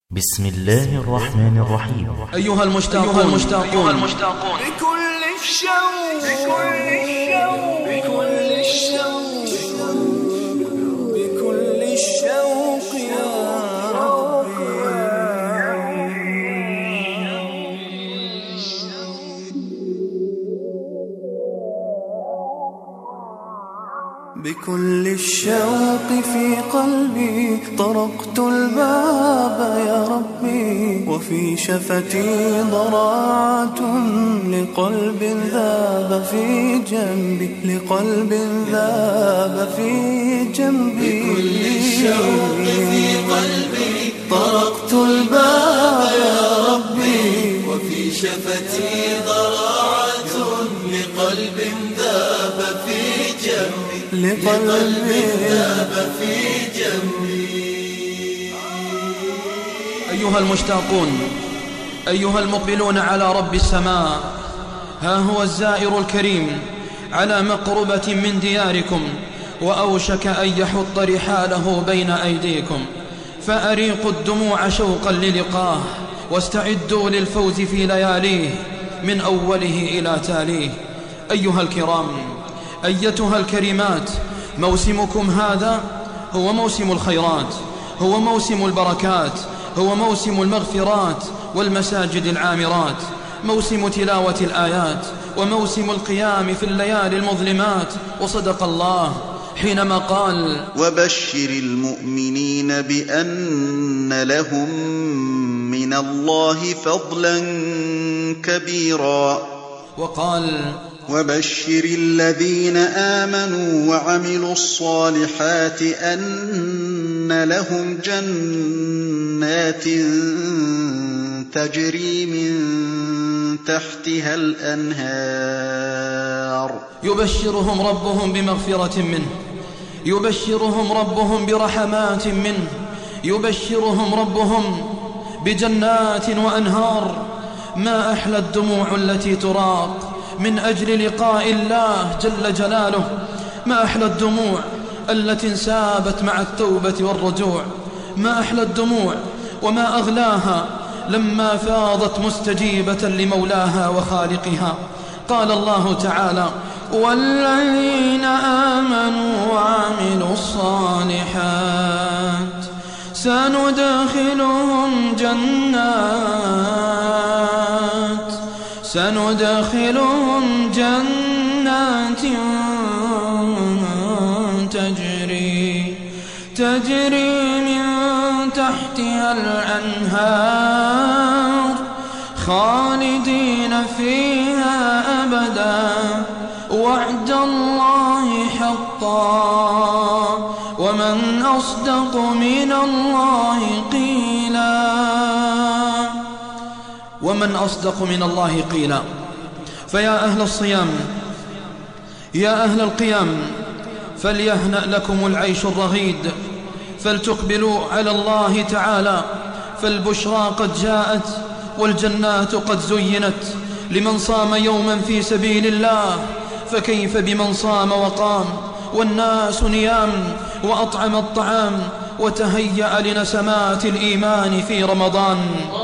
بسم الله الرحمن الرحيم. أيها المشتاقون بكل الشوق بكل الشوق يا بكل الشوق في قلبي طرقت الباب يا ربي، وفي شفتي ضراعة لقلب ذاب في جنبي، لقلب ذاب في جنبي. بكل الشوق في قلبي طرقت الباب يا ربي، وفي شفتي ضراعة لقلب ذاب في جنبي، لقلب ذاب في جنبي. أيها المشتاقون، أيها المقبلون على رب السماء، ها هو الزائر الكريم على مقربة من دياركم، وأوشك أن يحط رحاله بين أيديكم، فأريقوا الدموع شوقا للقاه، واستعدوا للفوز في لياليه من أوله إلى تاليه. أيها الكرام، أيتها الكريمات، موسمكم هذا هو موسم الخيرات، هو موسم البركات، هو موسم المغفرات والمساجد العامرات، موسم تلاوة الآيات، وموسم القيام في الليالي المظلمات. وصدق الله حينما قال: وبشر المؤمنين بأن لهم من الله فضلا كبيرا. وقال: وبشر الذين آمنوا وعملوا الصالحات أن لهم جنات تجري من تحتها الأنهار. يبشرهم ربهم بمغفرة منه، يبشرهم ربهم برحمات منه، يبشرهم ربهم بجنات وأنهار. ما أحلى الدموع التي تراق من أجل لقاء الله جل جلاله، ما أحلى الدموع التي انسابت مع التوبة والرجوع، ما أحلى الدموع وما أغلاها لما فاضت مستجيبة لمولاها وخالقها. قال الله تعالى: والذين آمنوا وعملوا الصالحات سندخلهم جنات تجري من تحتها الأنهار خالدين فيها أبدا، وعد الله حقا، ومن أصدق من الله قيلا. فيا أهل الصيام، يا أهل القيام، فليهنأ لكم العيش الرغيد، فلتقبلوا على الله تعالى، فالبشرى قد جاءت والجنات قد زينت لمن صام يوما في سبيل الله، فكيف بمن صام وقام والناس نيام، وأطعم الطعام وتهيأ لنسمات الإيمان في رمضان.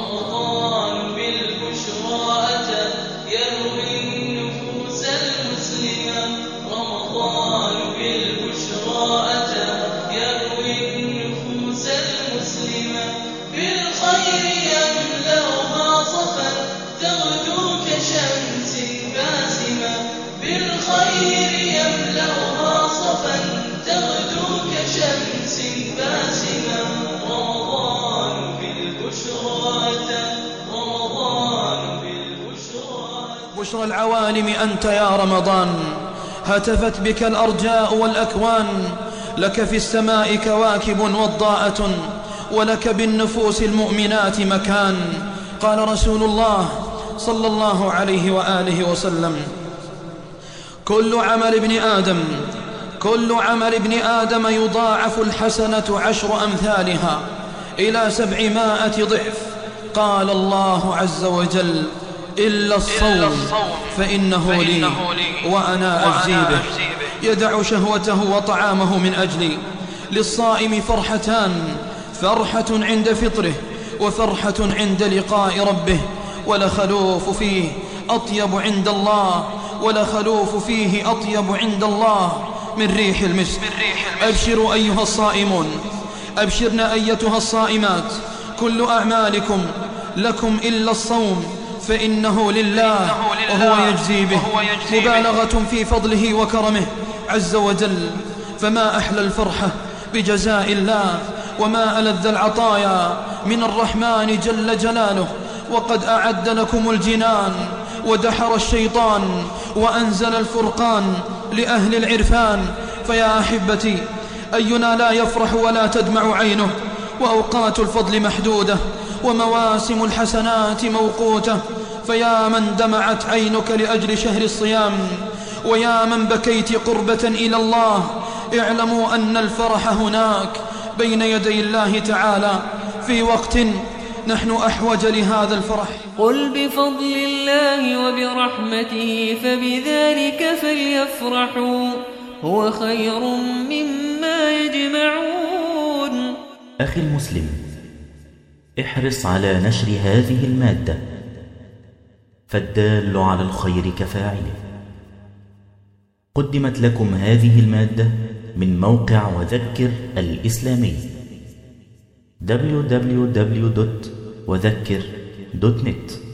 بشرى العوالم أنت يا رمضان، هتفت بك الأرجاء والأكوان، لك في السماء كواكب وضاءة، ولك بالنفوس المؤمنات مكان. قال رسول الله صلى الله عليه وآله وسلم: كل عمل ابن آدم يضاعف الحسنة 10 أمثالها إلى 700 ضعف. قال الله عز وجل: إلا الصوم فإنه لي وأنا أجزي به. يدع شهوته وطعامه من أجلي. للصائم فرحتان: فرحة عند فطره، وفرحة عند لقاء ربه، ولخلوف فيه أطيب عند الله، ولخلوف فيه أطيب عند الله من ريح المسك. أبشروا أيها الصائمون، أبشرن أيتها الصائمات، كل أعمالكم لكم إلا الصوم فإنه لله وهو يجزي به، مبالغة في فضله وكرمه عز وجل. فما أحلى الفرحة بجزاء الله، وما ألذ العطايا من الرحمن جل جلاله. وقد أعد لكم الجنان ودحر الشيطان وأنزل الفرقان لأهل العرفان. فيا أحبتي، أينا لا يفرح ولا تدمع عينه؟ وأوقات الفضل محدودة، ومواسم الحسنات موقوتة. فيا من دمعت عينك لأجل شهر الصيام، ويا من بكيت قربة إلى الله، اعلموا أن الفرح هناك بين يدي الله تعالى في وقت نحن أحوج لهذا الفرح. قل بفضل الله وبرحمته فبذلك فليفرحوا هو خير مما يجمعون. أخي المسلم، احرص على نشر هذه المادة، فالدال على الخير كفاعله. قدمت لكم هذه المادة من موقع وذكر الإسلامي www.وذكر.net.